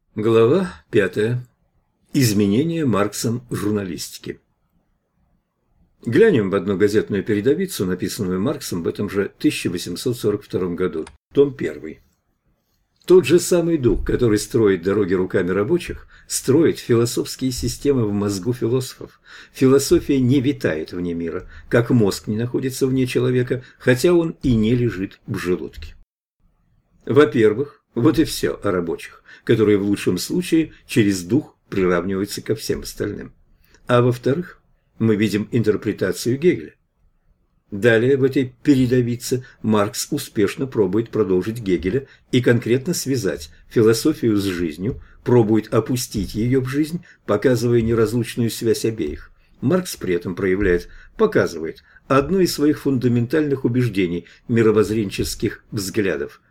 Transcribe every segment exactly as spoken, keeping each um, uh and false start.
Глава пятая. Изменения Марксом журналистики. Глянем в одну газетную передовицу, написанную Марксом в этом же тысяча восемьсот сорок втором году, том первый. Тот же самый дух, который строит дороги руками рабочих, строит философские системы в мозгу философов. Философия не витает вне мира, как мозг не находится вне человека, хотя он и не лежит в желудке. Во-первых, вот и все о рабочих, которые в лучшем случае через дух приравниваются ко всем остальным. А во-вторых, мы видим интерпретацию Гегеля. Далее в этой передовице Маркс успешно пробует продолжить Гегеля и конкретно связать философию с жизнью, пробует опустить ее в жизнь, показывая неразлучную связь обеих. Маркс при этом проявляет, показывает одно из своих фундаментальных убеждений мировоззренческих взглядов.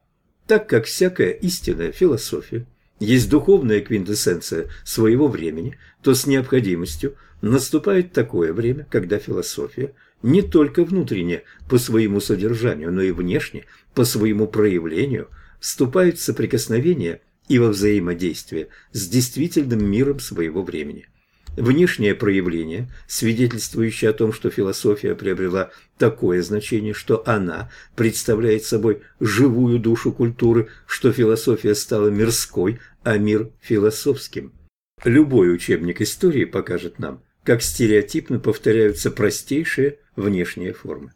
Так как всякая истинная философия есть духовная квинтэссенция своего времени, то с необходимостью наступает такое время, когда философия не только внутренне по своему содержанию, но и внешне по своему проявлению вступает в соприкосновение и во взаимодействие с действительным миром своего времени. Внешнее проявление, свидетельствующее о том, что философия приобрела такое значение, что она представляет собой живую душу культуры, что философия стала мирской, а мир философским. Любой учебник истории покажет нам, как стереотипно повторяются простейшие внешние формы.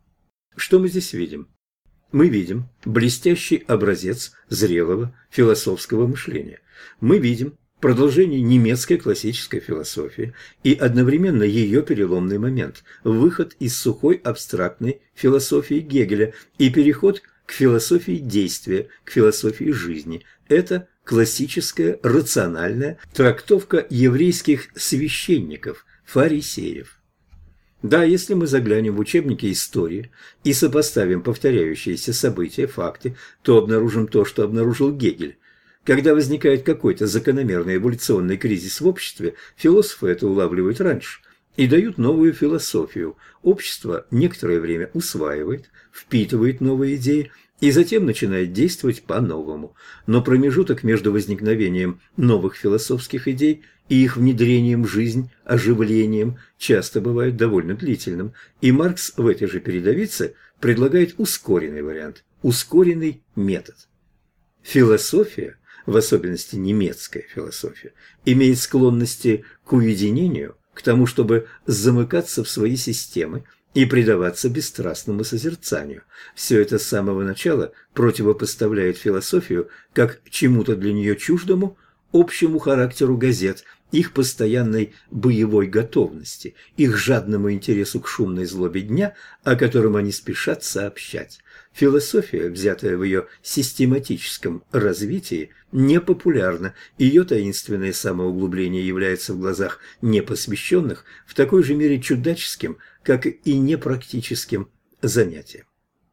Что мы здесь видим? Мы видим блестящий образец зрелого философского мышления. Мы видим продолжение немецкой классической философии и одновременно ее переломный момент – выход из сухой абстрактной философии Гегеля и переход к философии действия, к философии жизни. Это классическая рациональная трактовка еврейских священников, фарисеев. Да, если мы заглянем в учебники истории и сопоставим повторяющиеся события, факты, то обнаружим то, что обнаружил Гегель. Когда возникает какой-то закономерный эволюционный кризис в обществе, философы это улавливают раньше и дают новую философию. Общество некоторое время усваивает, впитывает новые идеи и затем начинает действовать по-новому. Но промежуток между возникновением новых философских идей и их внедрением в жизнь, оживлением, часто бывает довольно длительным. И Маркс в этой же передовице предлагает ускоренный вариант, ускоренный метод. Философия, в особенности немецкая философия, имеет склонности к уединению, к тому, чтобы замыкаться в свои системы и предаваться бесстрастному созерцанию. Все это с самого начала противопоставляет философию как чему-то для нее чуждому, общему характеру газет, их постоянной боевой готовности, их жадному интересу к шумной злобе дня, о котором они спешат сообщать. Философия, взятая в ее систематическом развитии, непопулярна, ее таинственное самоуглубление является в глазах непосвященных в такой же мере чудаческим, как и непрактическим занятием.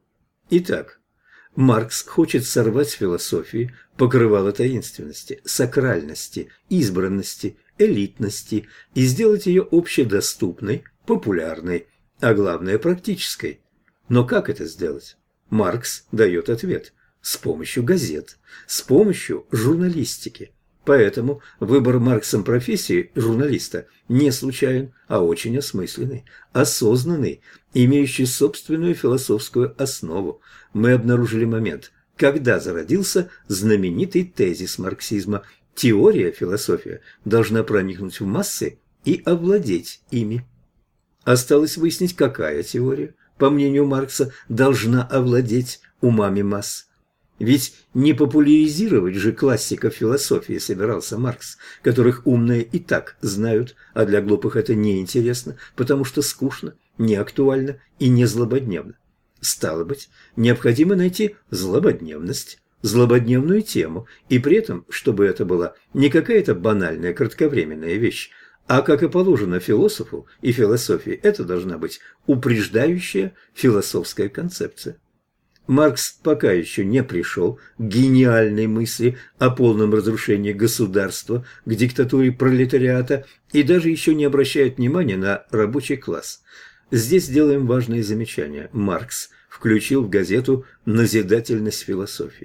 Итак, Маркс хочет сорвать с философии покрывало таинственности, сакральности, избранности, элитности и сделать ее общедоступной, популярной, а главное практической. Но как это сделать? Маркс дает ответ – с помощью газет, с помощью журналистики. Поэтому выбор Марксом профессии журналиста не случайен, а очень осмысленный, осознанный, имеющий собственную философскую основу. Мы обнаружили момент, когда зародился знаменитый тезис марксизма: теория, философия должна проникнуть в массы и овладеть ими. Осталось выяснить, какая теория, по мнению Маркса, должна овладеть умами масс. Ведь не популяризировать же классиков философии собирался Маркс, которых умные и так знают, а для глупых это неинтересно, потому что скучно, неактуально и не злободневно. Стало быть, необходимо найти злободневность, злободневную тему, и при этом, чтобы это была не какая-то банальная кратковременная вещь, а, как и положено философу и философии, это должна быть упреждающая философская концепция. Маркс пока еще не пришел к гениальной мысли о полном разрушении государства, к диктатуре пролетариата и даже еще не обращает внимания на рабочий класс. Здесь делаем важное замечание. Маркс включил в газету назидательность философии.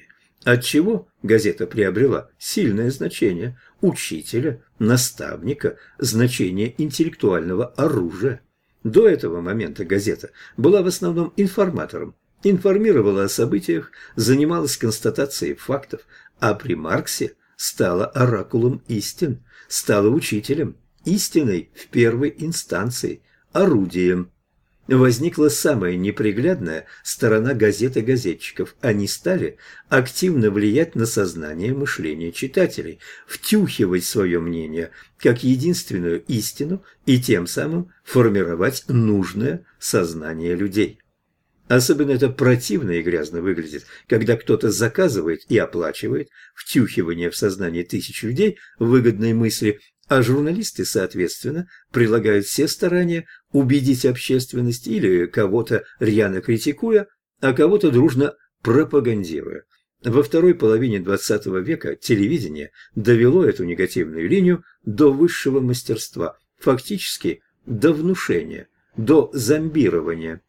отчего газета приобрела сильное значение учителя, наставника, значение интеллектуального оружия. До этого момента газета была в основном информатором, информировала о событиях, занималась констатацией фактов, а при Марксе стала оракулом истин, стала учителем, истиной в первой инстанции, орудием. Возникла самая неприглядная сторона газет и газетчиков. Они стали активно влиять на сознание, мышление читателей, втюхивать свое мнение как единственную истину и тем самым формировать нужное сознание людей. Особенно это противно и грязно выглядит, когда кто-то заказывает и оплачивает втюхивание в сознание тысяч людей выгодной мысли, а журналисты, соответственно, прилагают все старания убедить общественность или кого-то рьяно критикуя, а кого-то дружно пропагандируя. Во второй половине двадцатого века телевидение довело эту негативную линию до высшего мастерства, фактически до внушения, до зомбирования.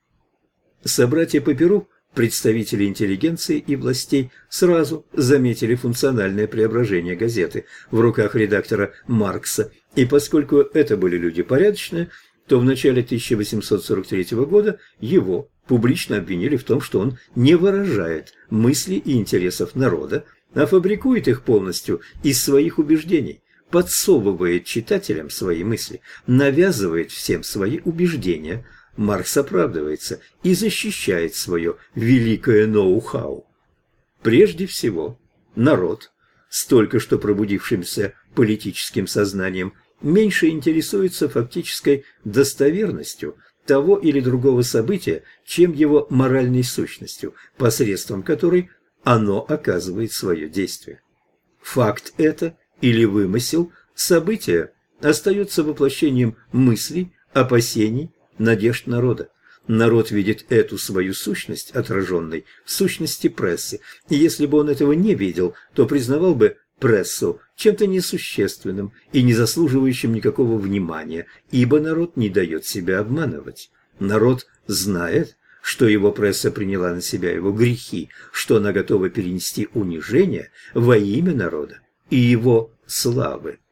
Собратья по перу, представители интеллигенции и властей, сразу заметили функциональное преображение газеты в руках редактора Маркса, и поскольку это были люди порядочные, то в начале тысяча восемьсот сорок третьего года его публично обвинили в том, что он не выражает мыслей и интересов народа, а фабрикует их полностью из своих убеждений, подсовывает читателям свои мысли, навязывает всем свои убеждения. Маркс оправдывается и защищает свое великое ноу-хау. Прежде всего, народ, с только что пробудившимся политическим сознанием, меньше интересуется фактической достоверностью того или другого события, чем его моральной сущностью, посредством которой оно оказывает свое действие. Факт это или вымысел, событие остается воплощением мыслей, опасений, надежд народа. Народ видит эту свою сущность, отраженной в сущности прессы, и если бы он этого не видел, то признавал бы прессу чем-то несущественным и не заслуживающим никакого внимания, ибо народ не дает себя обманывать. Народ знает, что его пресса приняла на себя его грехи, что она готова перенести унижение во имя народа и его славы.